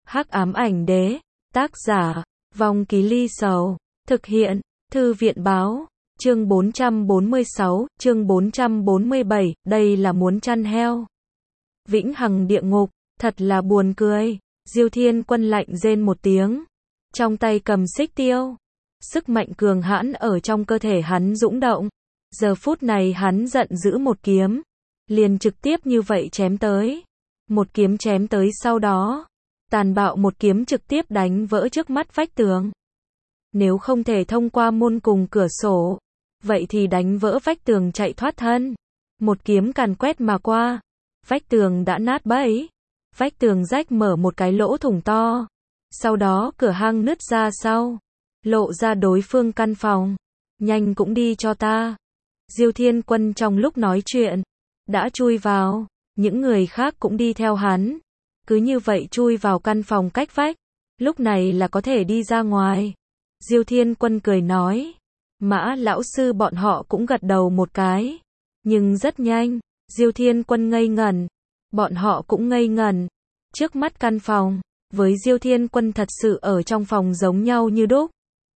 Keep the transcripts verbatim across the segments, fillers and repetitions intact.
Hắc ám ảnh đế, tác giả, Vong Ký Ly Sầu, thực hiện, Thư viện báo, chương bốn trăm bốn mươi sáu, chương bốn trăm bốn mươi bảy, đây là muốn chăn heo. Vĩnh hằng địa ngục, thật là buồn cười, Diêu Thiên Quân lạnh rên một tiếng, trong tay cầm xích tiêu. Sức mạnh cường hãn ở trong cơ thể hắn dũng động, giờ phút này hắn giận dữ một kiếm, liền trực tiếp như vậy chém tới. Một kiếm chém tới sau đó, tàn bạo một kiếm trực tiếp đánh vỡ trước mắt vách tường. Nếu không thể thông qua môn cùng cửa sổ, vậy thì đánh vỡ vách tường chạy thoát thân. Một kiếm càn quét mà qua, vách tường đã nát bấy, vách tường rách mở một cái lỗ thủng to. Sau đó cửa hang nứt ra sau, lộ ra đối phương căn phòng. Nhanh cũng đi cho ta. Diêu Thiên Quân trong lúc nói chuyện, đã chui vào, những người khác cũng đi theo hắn. Cứ như vậy chui vào căn phòng cách vách, lúc này là có thể đi ra ngoài. Diêu Thiên Quân cười nói, Mã lão sư bọn họ cũng gật đầu một cái. Nhưng rất nhanh, Diêu Thiên Quân ngây ngẩn, bọn họ cũng ngây ngẩn. Trước mắt căn phòng, với Diêu Thiên Quân thật sự ở trong phòng giống nhau như đúc.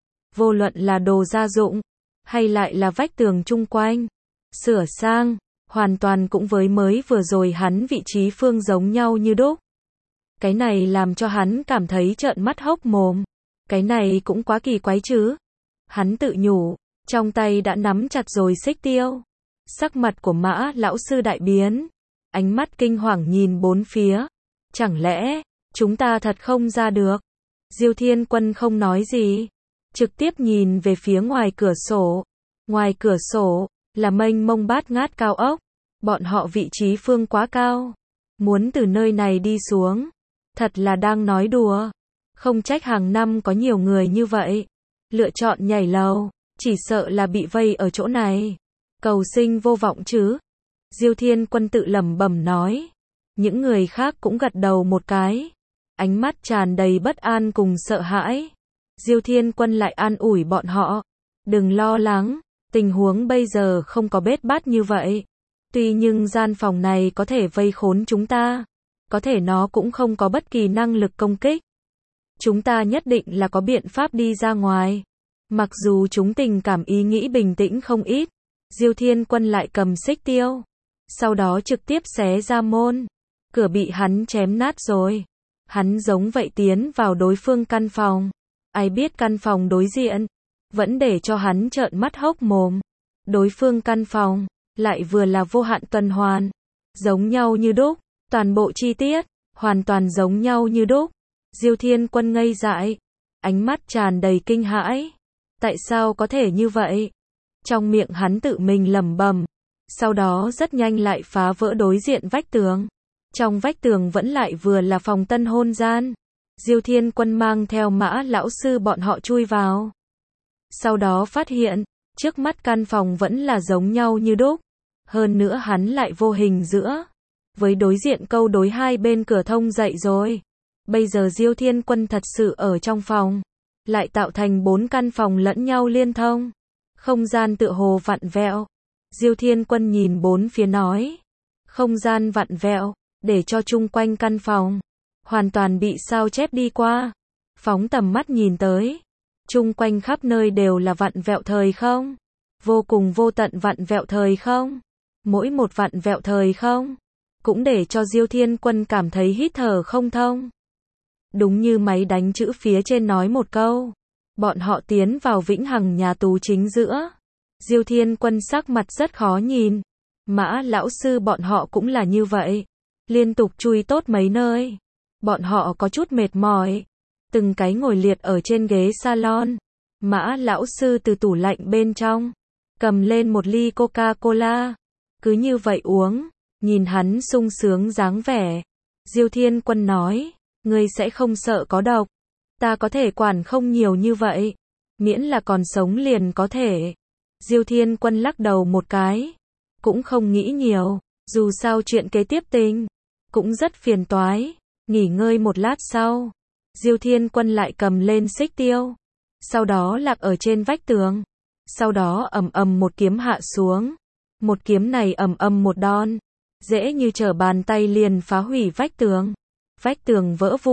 Vô luận là đồ gia dụng, hay lại là vách tường chung quanh, sửa sang, hoàn toàn cũng với mới vừa rồi hắn vị trí phương giống nhau như đúc. Cái này làm cho hắn cảm thấy trợn mắt hốc mồm. Cái này cũng quá kỳ quái chứ. Hắn tự nhủ, trong tay đã nắm chặt rồi xích tiêu. Sắc mặt của Mã lão sư đại biến, ánh mắt kinh hoàng nhìn bốn phía. Chẳng lẽ, chúng ta thật không ra được? Diêu Thiên Quân không nói gì, trực tiếp nhìn về phía ngoài cửa sổ. Ngoài cửa sổ, là mênh mông bát ngát cao ốc. Bọn họ vị trí phương quá cao. Muốn từ nơi này đi xuống, thật là đang nói đùa. Không trách hàng năm có nhiều người như vậy. Lựa chọn nhảy lầu, chỉ sợ là bị vây ở chỗ này. Cầu sinh vô vọng chứ. Diêu Thiên Quân tự lẩm bẩm nói. Những người khác cũng gật đầu một cái. Ánh mắt tràn đầy bất an cùng sợ hãi. Diêu Thiên Quân lại an ủi bọn họ. Đừng lo lắng, tình huống bây giờ không có bết bát như vậy. Tuy nhưng gian phòng này có thể vây khốn chúng ta. Có thể nó cũng không có bất kỳ năng lực công kích. Chúng ta nhất định là có biện pháp đi ra ngoài. Mặc dù chúng tình cảm ý nghĩ bình tĩnh không ít. Diêu Thiên Quân lại cầm xích tiêu. Sau đó trực tiếp xé ra môn. Cửa bị hắn chém nát rồi. Hắn giống vậy tiến vào đối phương căn phòng. Ai biết căn phòng đối diện, vẫn để cho hắn trợn mắt hốc mồm. Đối phương căn phòng, lại vừa là vô hạn tuần hoàn. Giống nhau như đúc, toàn bộ chi tiết, hoàn toàn giống nhau như đúc. Diêu Thiên Quân ngây dại, ánh mắt tràn đầy kinh hãi. Tại sao có thể như vậy? Trong miệng hắn tự mình lẩm bẩm, sau đó rất nhanh lại phá vỡ đối diện vách tường. Trong vách tường vẫn lại vừa là phòng tân hôn gian. Diêu Thiên Quân mang theo Mã lão sư bọn họ chui vào. Sau đó phát hiện, trước mắt căn phòng vẫn là giống nhau như đúc. Hơn nữa hắn lại vô hình giữa, với đối diện câu đối hai bên cửa thông dậy rồi. Bây giờ Diêu Thiên Quân thật sự ở trong phòng, lại tạo thành bốn căn phòng lẫn nhau liên thông. Không gian tựa hồ vặn vẹo. Diêu Thiên Quân nhìn bốn phía nói. Không gian vặn vẹo, để cho chung quanh căn phòng hoàn toàn bị sao chép đi qua. Phóng tầm mắt nhìn tới, chung quanh khắp nơi đều là vặn vẹo thời không. Vô cùng vô tận vặn vẹo thời không. Mỗi một vặn vẹo thời không, cũng để cho Diêu Thiên Quân cảm thấy hít thở không thông. Đúng như máy đánh chữ phía trên nói một câu. Bọn họ tiến vào vĩnh hằng nhà tù chính giữa. Diêu Thiên Quân sắc mặt rất khó nhìn. Mã lão sư bọn họ cũng là như vậy. Liên tục chui tốt mấy nơi. Bọn họ có chút mệt mỏi. Từng cái ngồi liệt ở trên ghế salon. Mã lão sư từ tủ lạnh bên trong, cầm lên một ly Coca-Cola. Cứ như vậy uống. Nhìn hắn sung sướng dáng vẻ. Diêu Thiên Quân nói. Ngươi sẽ không sợ có độc. Ta có thể quản không nhiều như vậy. Miễn là còn sống liền có thể. Diêu Thiên Quân lắc đầu một cái. Cũng không nghĩ nhiều. Dù sao chuyện kế tiếp tình cũng rất phiền toái. Nghỉ ngơi một lát sau, Diêu Thiên Quân lại cầm lên xích tiêu. Sau đó lạc ở trên vách tường. Sau đó ầm ầm một kiếm hạ xuống. Một kiếm này ầm ầm một đòn, dễ như trở bàn tay liền phá hủy vách tường. Vách tường vỡ vụn,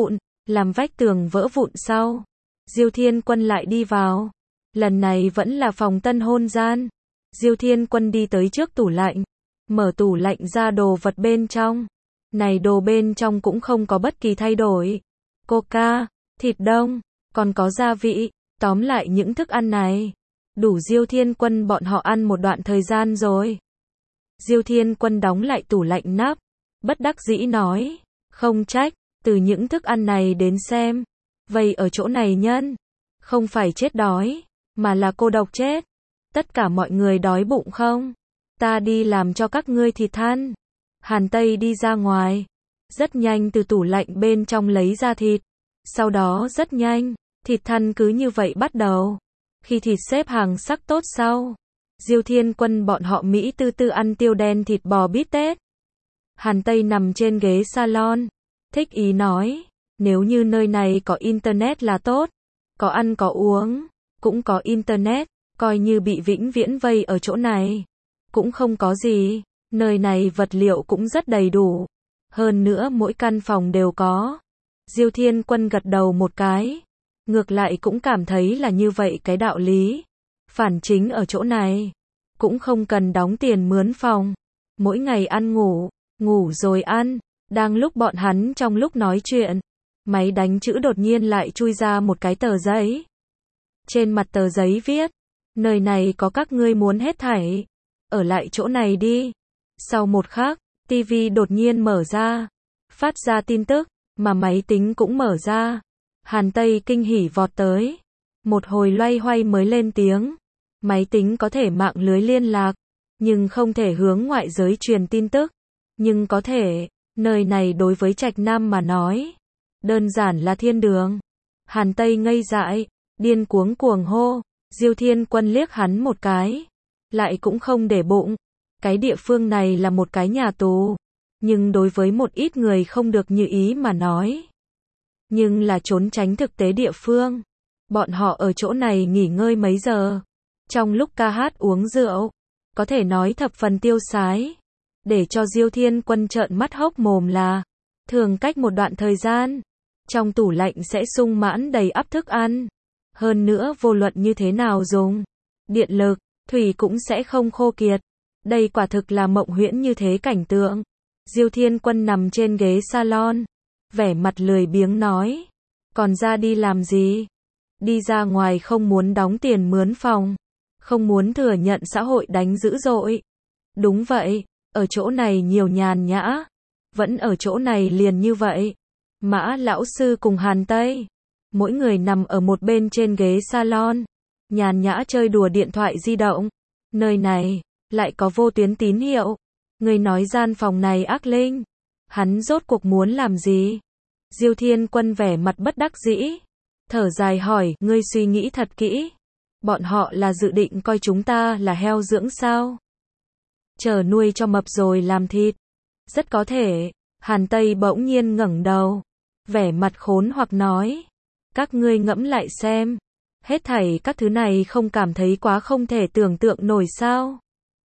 làm vách tường vỡ vụn sau. Diêu Thiên Quân lại đi vào. Lần này vẫn là phòng tân hôn gian. Diêu Thiên Quân đi tới trước tủ lạnh, mở tủ lạnh ra đồ vật bên trong. Này đồ bên trong cũng không có bất kỳ thay đổi. Coca, thịt đông, còn có gia vị, tóm lại những thức ăn này đủ Diêu Thiên Quân bọn họ ăn một đoạn thời gian rồi. Diêu Thiên Quân đóng lại tủ lạnh nắp, bất đắc dĩ nói, không trách, từ những thức ăn này đến xem, vậy ở chỗ này nhân, không phải chết đói, mà là cô độc chết. Tất cả mọi người đói bụng không? Ta đi làm cho các ngươi thịt than. Hàn Tây đi ra ngoài, rất nhanh từ tủ lạnh bên trong lấy ra thịt. Sau đó rất nhanh, thịt than cứ như vậy bắt đầu. Khi thịt xếp hàng sắc tốt sau, Diêu Thiên Quân bọn họ Mỹ tư tư ăn tiêu đen thịt bò bít tết. Hàn Tây nằm trên ghế salon, thích ý nói, nếu như nơi này có internet là tốt, có ăn có uống, cũng có internet, coi như bị vĩnh viễn vây ở chỗ này, cũng không có gì, nơi này vật liệu cũng rất đầy đủ, hơn nữa mỗi căn phòng đều có. Diêu Thiên Quân gật đầu một cái, ngược lại cũng cảm thấy là như vậy cái đạo lý, phản chính ở chỗ này, cũng không cần đóng tiền mướn phòng, mỗi ngày ăn ngủ, ngủ rồi ăn. Đang lúc bọn hắn trong lúc nói chuyện, máy đánh chữ đột nhiên lại chui ra một cái tờ giấy. Trên mặt tờ giấy viết, nơi này có các ngươi muốn hết thảy, ở lại chỗ này đi. Sau một khắc, tivi đột nhiên mở ra, phát ra tin tức, mà máy tính cũng mở ra. Hàn Tây kinh hỉ vọt tới, một hồi loay hoay mới lên tiếng, máy tính có thể mạng lưới liên lạc, nhưng không thể hướng ngoại giới truyền tin tức, nhưng có thể, nơi này đối với Trạch Nam mà nói, đơn giản là thiên đường. Hàn Tây ngây dại, điên cuống cuồng hô. Diêu Thiên Quân liếc hắn một cái, lại cũng không để bụng. Cái địa phương này là một cái nhà tù, nhưng đối với một ít người không được như ý mà nói, nhưng là trốn tránh thực tế địa phương. Bọn họ ở chỗ này nghỉ ngơi mấy giờ, trong lúc ca hát uống rượu, có thể nói thập phần tiêu sái. Để cho Diêu Thiên Quân trợn mắt hốc mồm là, thường cách một đoạn thời gian, trong tủ lạnh sẽ sung mãn đầy ắp thức ăn. Hơn nữa vô luận như thế nào dùng, điện lực, thủy cũng sẽ không khô kiệt. Đây quả thực là mộng huyễn như thế cảnh tượng. Diêu Thiên Quân nằm trên ghế salon, vẻ mặt lười biếng nói, còn ra đi làm gì? Đi ra ngoài không muốn đóng tiền mướn phòng, không muốn thừa nhận xã hội đánh dữ dội. Đúng vậy, ở chỗ này nhiều nhàn nhã, vẫn ở chỗ này liền như vậy. Mã lão sư cùng Hàn Tây, mỗi người nằm ở một bên trên ghế salon, nhàn nhã chơi đùa điện thoại di động. Nơi này lại có vô tuyến tín hiệu. Người nói gian phòng này ác linh, hắn rốt cuộc muốn làm gì? Diêu Thiên Quân vẻ mặt bất đắc dĩ, thở dài hỏi, ngươi suy nghĩ thật kỹ, bọn họ là dự định coi chúng ta là heo dưỡng sao? Chờ nuôi cho mập rồi làm thịt. Rất có thể. Hàn Tây bỗng nhiên ngẩng đầu, vẻ mặt khốn hoặc nói, các ngươi ngẫm lại xem, hết thảy các thứ này không cảm thấy quá không thể tưởng tượng nổi sao?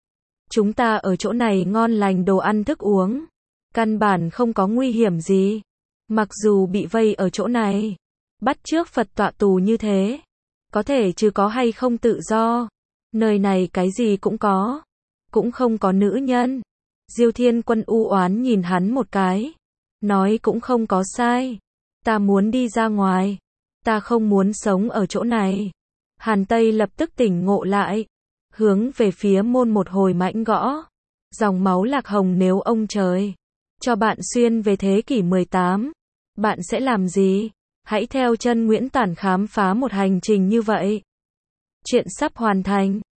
Chúng ta ở chỗ này ngon lành đồ ăn thức uống, căn bản không có nguy hiểm gì. Mặc dù bị vây ở chỗ này, bắt chước Phật tọa tù như thế, có thể chứ có hay không tự do. Nơi này cái gì cũng có, cũng không có nữ nhân. Diêu Thiên Quân u oán nhìn hắn một cái, nói cũng không có sai. Ta muốn đi ra ngoài, ta không muốn sống ở chỗ này. Hàn Tây lập tức tỉnh ngộ lại, hướng về phía môn một hồi mãnh gõ. Dòng máu lạc hồng, nếu ông trời cho bạn xuyên về thế kỷ mười tám, bạn sẽ làm gì? Hãy theo chân Nguyễn Tản khám phá một hành trình như vậy. Chuyện sắp hoàn thành.